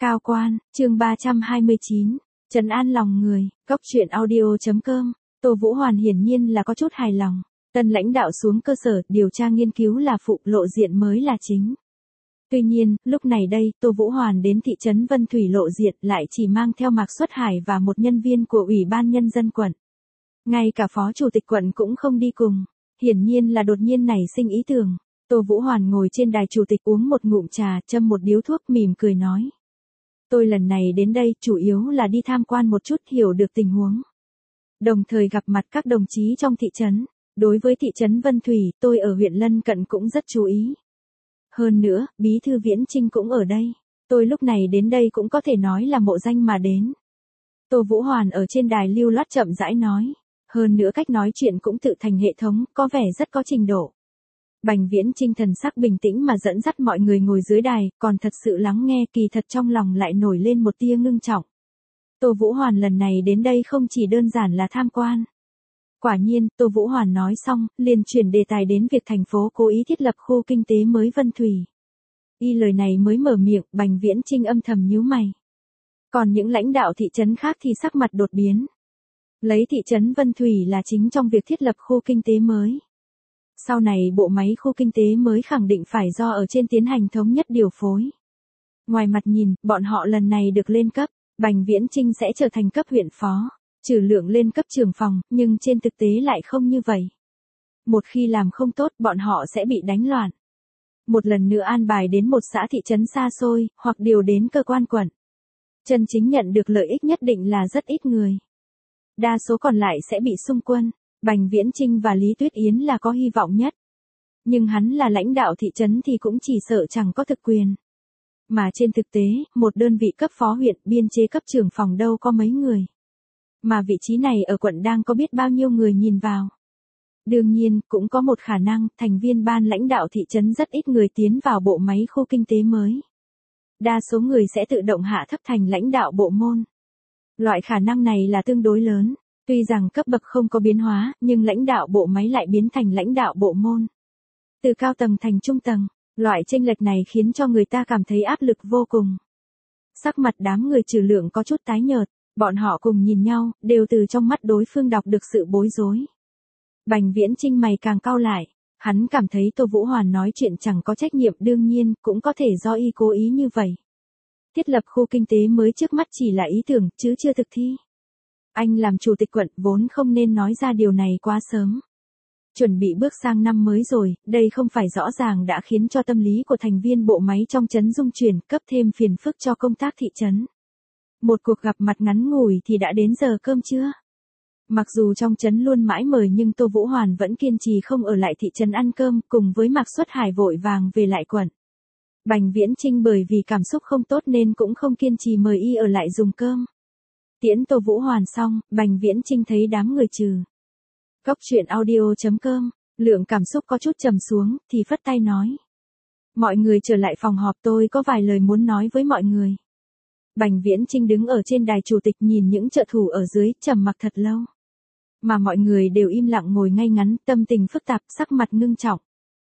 Cao quan, chương 329, trấn an lòng người, góc truyện audio.com, Tô Vũ Hoàn hiển nhiên là có chút hài lòng. Tân lãnh đạo xuống cơ sở, điều tra nghiên cứu là phụ, lộ diện mới là chính. Tuy nhiên, lúc này đây, Tô Vũ Hoàn đến thị trấn Vân Thủy lộ diện lại chỉ mang theo Mạc Xuất Hải và một nhân viên của Ủy ban Nhân dân quận. Ngay cả phó chủ tịch quận cũng không đi cùng, hiển nhiên là đột nhiên nảy sinh ý tưởng. Tô Vũ Hoàn ngồi trên đài chủ tịch uống một ngụm trà, châm một điếu thuốc mỉm cười nói. Tôi lần này đến đây chủ yếu là đi tham quan một chút, hiểu được tình huống. Đồng thời gặp mặt các đồng chí trong thị trấn. Đối với thị trấn Vân Thủy, tôi ở huyện lân cận cũng rất chú ý. Hơn nữa, bí thư Viễn Chinh cũng ở đây. Tôi lúc này đến đây cũng có thể nói là mộ danh mà đến. Tô Vũ Hoàn ở trên đài lưu loát chậm rãi nói. Hơn nữa cách nói chuyện cũng tự thành hệ thống, có vẻ rất có trình độ. Bành Viễn Chinh thần sắc bình tĩnh mà dẫn dắt mọi người ngồi dưới đài, còn thật sự lắng nghe, kỳ thật trong lòng lại nổi lên một tia ngưng trọng. Tô Vũ Hoàn lần này đến đây không chỉ đơn giản là tham quan. Quả nhiên, Tô Vũ Hoàn nói xong, liền chuyển đề tài đến việc thành phố cố ý thiết lập khu kinh tế mới Vân Thủy. Y lời này mới mở miệng, Bành Viễn Chinh âm thầm nhíu mày. Còn những lãnh đạo thị trấn khác thì sắc mặt đột biến. Lấy thị trấn Vân Thủy là chính trong việc thiết lập khu kinh tế mới. Sau này bộ máy khu kinh tế mới khẳng định phải do ở trên tiến hành thống nhất điều phối. Ngoài mặt nhìn, bọn họ lần này được lên cấp, Bành Viễn Chinh sẽ trở thành cấp huyện phó. Trừ lượng lên cấp trưởng phòng, nhưng trên thực tế lại không như vậy. Một khi làm không tốt, bọn họ sẽ bị đánh loạn. Một lần nữa an bài đến một xã thị trấn xa xôi, hoặc điều đến cơ quan quận. Chân chính nhận được lợi ích nhất định là rất ít người. Đa số còn lại sẽ bị xung quân. Bành Viễn Chinh và Lý Tuyết Yến là có hy vọng nhất. Nhưng hắn là lãnh đạo thị trấn thì cũng chỉ sợ chẳng có thực quyền. Mà trên thực tế, một đơn vị cấp phó huyện, biên chế cấp trưởng phòng đâu có mấy người. Mà vị trí này ở quận đang có biết bao nhiêu người nhìn vào. Đương nhiên, cũng có một khả năng, thành viên ban lãnh đạo thị trấn rất ít người tiến vào bộ máy khu kinh tế mới. Đa số người sẽ tự động hạ thấp thành lãnh đạo bộ môn. Loại khả năng này là tương đối lớn. Tuy rằng cấp bậc không có biến hóa, nhưng lãnh đạo bộ máy lại biến thành lãnh đạo bộ môn. Từ cao tầng thành trung tầng, loại chênh lệch này khiến cho người ta cảm thấy áp lực vô cùng. Sắc mặt đám người Trừ Lượng có chút tái nhợt. Bọn họ cùng nhìn nhau, đều từ trong mắt đối phương đọc được sự bối rối. Bành Viễn Chinh mày càng cau lại, hắn cảm thấy Tô Vũ Hoàn nói chuyện chẳng có trách nhiệm, đương nhiên, cũng có thể do y cố ý như vậy. Thiết lập khu kinh tế mới trước mắt chỉ là ý tưởng, chứ chưa thực thi. Anh làm chủ tịch quận vốn không nên nói ra điều này quá sớm. Chuẩn bị bước sang năm mới rồi, đây không phải rõ ràng đã khiến cho tâm lý của thành viên bộ máy trong trấn rung chuyển, cấp thêm phiền phức cho công tác thị trấn. Một cuộc gặp mặt ngắn ngủi thì đã đến giờ cơm trưa. Mặc dù trong trấn luôn mãi mời nhưng Tô Vũ Hoàn vẫn kiên trì không ở lại thị trấn ăn cơm, cùng với Mạc Xuất Hải vội vàng về lại quận. Bành Viễn Chinh bởi vì cảm xúc không tốt nên cũng không kiên trì mời y ở lại dùng cơm. Tiễn Tô Vũ Hoàn xong, Bành Viễn Chinh thấy đám người Trừ. Góc truyện audio.com, Lượng cảm xúc có chút trầm xuống, thì phất tay nói. Mọi người trở lại phòng họp, tôi có vài lời muốn nói với mọi người. Bành Viễn Chinh đứng ở trên đài chủ tịch nhìn những trợ thủ ở dưới, trầm mặc thật lâu. Mà mọi người đều im lặng ngồi ngay ngắn, tâm tình phức tạp, sắc mặt ngưng trọng.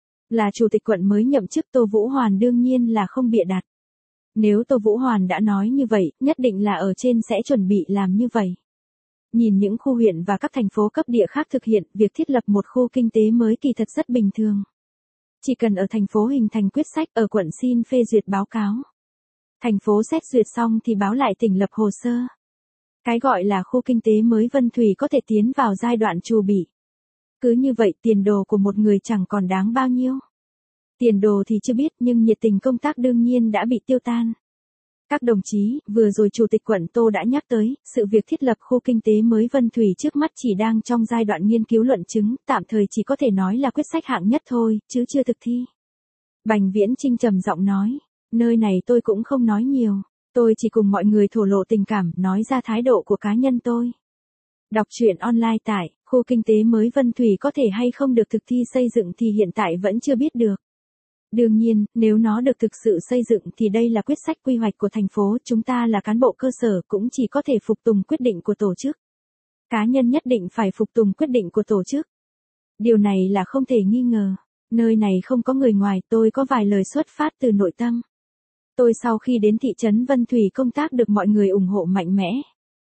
Là chủ tịch quận mới nhậm chức, Tô Vũ Hoàn đương nhiên là không bịa đặt. Nếu Tô Vũ Hoàn đã nói như vậy, nhất định là ở trên sẽ chuẩn bị làm như vậy. Nhìn những khu huyện và các thành phố cấp địa khác thực hiện, việc thiết lập một khu kinh tế mới kỳ thật rất bình thường. Chỉ cần ở thành phố hình thành quyết sách, ở quận xin phê duyệt báo cáo. Thành phố xét duyệt xong thì báo lại tỉnh lập hồ sơ. Cái gọi là khu kinh tế mới Vân Thủy có thể tiến vào giai đoạn chu bị. Cứ như vậy tiền đồ của một người chẳng còn đáng bao nhiêu. Tiền đồ thì chưa biết nhưng nhiệt tình công tác đương nhiên đã bị tiêu tan. Các đồng chí, vừa rồi Chủ tịch quận Tô đã nhắc tới, sự việc thiết lập khu kinh tế mới Vân Thủy trước mắt chỉ đang trong giai đoạn nghiên cứu luận chứng, tạm thời chỉ có thể nói là quyết sách hạng nhất thôi, chứ chưa thực thi. Bành Viễn Chinh trầm giọng nói. Nơi này tôi cũng không nói nhiều, tôi chỉ cùng mọi người thổ lộ tình cảm, nói ra thái độ của cá nhân tôi. Đọc truyện online tại, khu kinh tế mới Vân Thủy có thể hay không được thực thi xây dựng thì hiện tại vẫn chưa biết được. Đương nhiên, nếu nó được thực sự xây dựng thì đây là quyết sách quy hoạch của thành phố, chúng ta là cán bộ cơ sở cũng chỉ có thể phục tùng quyết định của tổ chức. Cá nhân nhất định phải phục tùng quyết định của tổ chức. Điều này là không thể nghi ngờ. Nơi này không có người ngoài, tôi có vài lời xuất phát từ nội tâm. Tôi sau khi đến thị trấn Vân Thủy công tác được mọi người ủng hộ mạnh mẽ.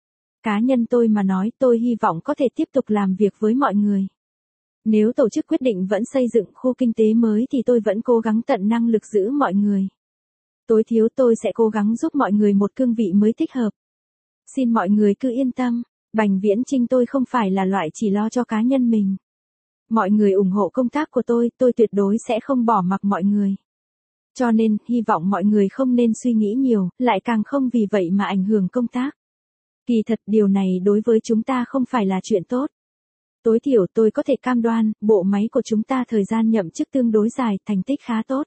Cá nhân tôi mà nói, tôi hy vọng có thể tiếp tục làm việc với mọi người. Nếu tổ chức quyết định vẫn xây dựng khu kinh tế mới thì tôi vẫn cố gắng tận năng lực giữ mọi người. Tối thiểu tôi sẽ cố gắng giúp mọi người một cương vị mới thích hợp. Xin mọi người cứ yên tâm, Bành Viễn Chinh tôi không phải là loại chỉ lo cho cá nhân mình. Mọi người ủng hộ công tác của tôi tuyệt đối sẽ không bỏ mặc mọi người. Cho nên, hy vọng mọi người không nên suy nghĩ nhiều, lại càng không vì vậy mà ảnh hưởng công tác. Kỳ thật điều này đối với chúng ta không phải là chuyện tốt. Tối thiểu tôi có thể cam đoan, bộ máy của chúng ta thời gian nhậm chức tương đối dài, thành tích khá tốt.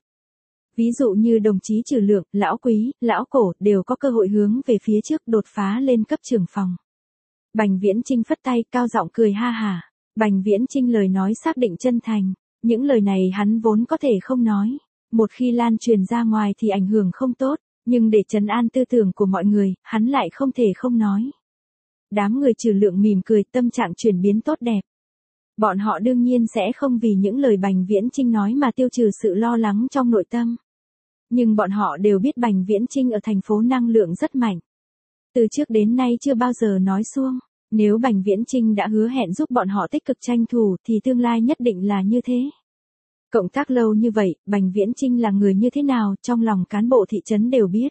Ví dụ như đồng chí Trừ Lượng, Lão Quý, Lão Cổ đều có cơ hội hướng về phía trước đột phá lên cấp trưởng phòng. Bành Viễn Chinh phất tay, cao giọng cười ha hả. Bành Viễn Chinh lời nói xác định chân thành. Những lời này hắn vốn có thể không nói. Một khi lan truyền ra ngoài thì ảnh hưởng không tốt, nhưng để trấn an tư tưởng của mọi người, hắn lại không thể không nói. Đám người Trừ Lượng mỉm cười, tâm trạng chuyển biến tốt đẹp. Bọn họ đương nhiên sẽ không vì những lời Bành Viễn Chinh nói mà tiêu trừ sự lo lắng trong nội tâm. Nhưng bọn họ đều biết Bành Viễn Chinh ở thành phố năng lượng rất mạnh. Từ trước đến nay chưa bao giờ nói suông. Nếu Bành Viễn Chinh đã hứa hẹn giúp bọn họ tích cực tranh thủ thì tương lai nhất định là như thế. Cộng tác lâu như vậy, Bành Viễn Chinh là người như thế nào trong lòng cán bộ thị trấn đều biết.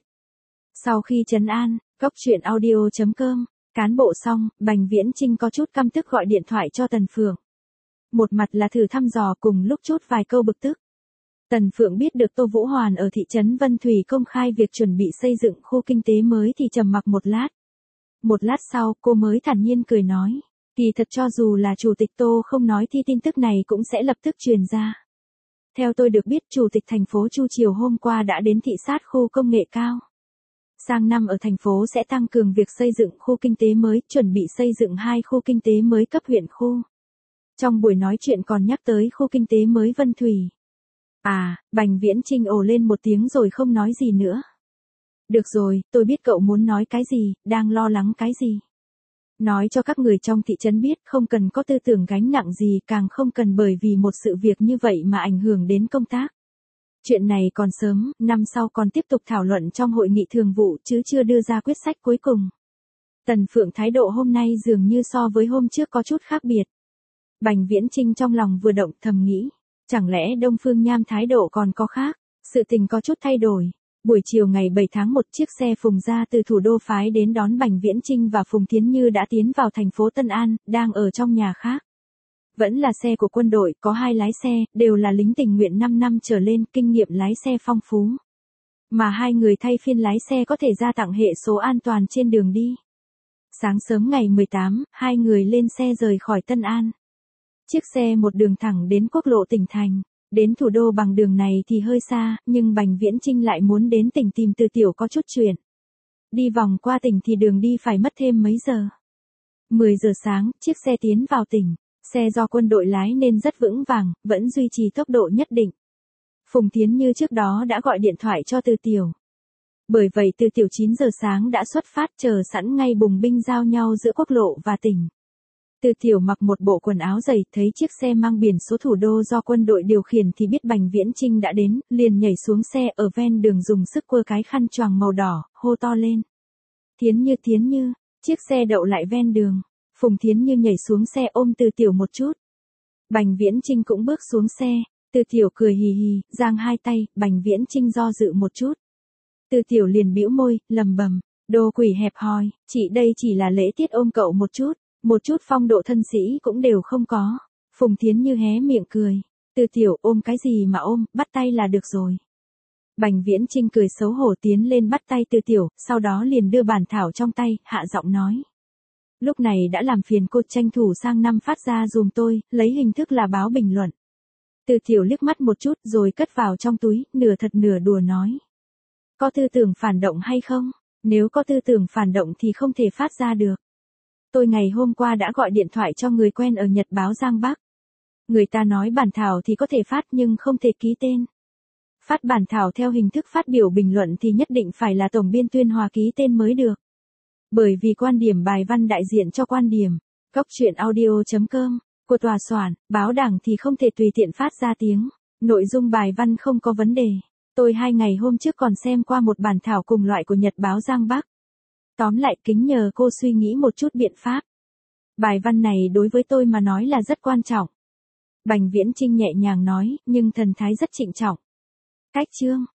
Sau khi trấn an, gocchuyenaudio.com, cán bộ xong, Bành Viễn Chinh có chút căm tức gọi điện thoại cho Tần Phượng. Một mặt là thử thăm dò cùng lúc chút vài câu bực tức. Tần Phượng biết được Tô Vũ Hoàn ở thị trấn Vân Thủy công khai việc chuẩn bị xây dựng khu kinh tế mới thì trầm mặc một lát. Một lát sau, cô mới thản nhiên cười nói, kỳ thật cho dù là chủ tịch Tô không nói thì tin tức này cũng sẽ lập tức truyền ra. Theo tôi được biết, chủ tịch thành phố Chu Triều hôm qua đã đến thị sát khu công nghệ cao. Sang năm ở thành phố sẽ tăng cường việc xây dựng khu kinh tế mới, chuẩn bị xây dựng 2 khu kinh tế mới cấp huyện khu. Trong buổi nói chuyện còn nhắc tới khu kinh tế mới Vân Thủy. Bành Viễn Chinh ồ lên một tiếng rồi không nói gì nữa. Được rồi, tôi biết cậu muốn nói cái gì, đang lo lắng cái gì. Nói cho các người trong thị trấn biết, không cần có tư tưởng gánh nặng gì, càng không cần bởi vì một sự việc như vậy mà ảnh hưởng đến công tác. Chuyện này còn sớm, năm sau còn tiếp tục thảo luận trong hội nghị thường vụ chứ chưa đưa ra quyết sách cuối cùng. Tần Phượng thái độ hôm nay dường như so với hôm trước có chút khác biệt. Bành Viễn Chinh trong lòng vừa động thầm nghĩ, chẳng lẽ Đông Phương Nham thái độ còn có khác, sự tình có chút thay đổi. Buổi chiều ngày 7 tháng 1 chiếc xe Phùng ra từ thủ đô phái đến đón Bành Viễn Chinh và Phùng Thiến Như đã tiến vào thành phố Tân An, đang ở trong nhà khác. Vẫn là xe của quân đội, có 2 lái xe, đều là lính tình nguyện 5 năm trở lên, kinh nghiệm lái xe phong phú. Mà 2 người thay phiên lái xe có thể gia tặng hệ số an toàn trên đường đi. Sáng sớm ngày 18, 2 người lên xe rời khỏi Tân An. Chiếc xe một đường thẳng đến quốc lộ tỉnh thành. Đến thủ đô bằng đường này thì hơi xa, nhưng Bành Viễn Chinh lại muốn đến tỉnh tìm Từ Tiểu có chút chuyện. Đi vòng qua tỉnh thì đường đi phải mất thêm mấy giờ. 10 giờ sáng, chiếc xe tiến vào tỉnh. Xe do quân đội lái nên rất vững vàng, vẫn duy trì tốc độ nhất định. Phùng Thiến Như trước đó đã gọi điện thoại cho Từ Tiểu. Bởi vậy Từ Tiểu 9 giờ sáng đã xuất phát chờ sẵn ngay bùng binh giao nhau giữa quốc lộ và tỉnh. Từ Tiểu mặc một bộ quần áo dày, thấy chiếc xe mang biển số thủ đô do quân đội điều khiển thì biết Bành Viễn Chinh đã đến, liền nhảy xuống xe ở ven đường dùng sức quơ cái khăn choàng màu đỏ, hô to lên. Thiến Như, chiếc xe đậu lại ven đường. Phùng Thiến Như nhảy xuống xe ôm Từ Tiểu một chút. Bành Viễn Chinh cũng bước xuống xe, Từ Tiểu cười hì hì, giang hai tay, Bành Viễn Chinh do dự một chút. Từ Tiểu liền bĩu môi, lầm bầm, đồ quỷ hẹp hòi, chị đây chỉ là lễ tiết ôm cậu một chút phong độ thân sĩ cũng đều không có. Phùng Thiến Như hé miệng cười, Từ Tiểu ôm cái gì mà ôm, bắt tay là được rồi. Bành Viễn Chinh cười xấu hổ tiến lên bắt tay Từ Tiểu, sau đó liền đưa bản thảo trong tay, hạ giọng nói. Lúc này đã làm phiền cô tranh thủ sang năm phát ra dùm tôi, lấy hình thức là báo bình luận. Từ Tiểu liếc mắt một chút rồi cất vào trong túi, nửa thật nửa đùa nói. Có tư tưởng phản động hay không? Nếu có tư tưởng phản động thì không thể phát ra được. Tôi ngày hôm qua đã gọi điện thoại cho người quen ở Nhật báo Giang Bắc. Người ta nói bản thảo thì có thể phát nhưng không thể ký tên. Phát bản thảo theo hình thức phát biểu bình luận thì nhất định phải là tổng biên tuyên hòa ký tên mới được. Bởi vì quan điểm bài văn đại diện cho quan điểm, gocchuyenaudio.com, của tòa soạn, báo đảng thì không thể tùy tiện phát ra tiếng. Nội dung bài văn không có vấn đề. Tôi 2 ngày hôm trước còn xem qua một bản thảo cùng loại của Nhật báo Giang Bắc. Tóm lại kính nhờ cô suy nghĩ một chút biện pháp. Bài văn này đối với tôi mà nói là rất quan trọng. Bành Viễn Chinh nhẹ nhàng nói, nhưng thần thái rất trịnh trọng. Cách chương.